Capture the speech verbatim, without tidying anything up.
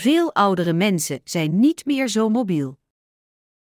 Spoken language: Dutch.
Veel oudere mensen zijn niet meer zo mobiel.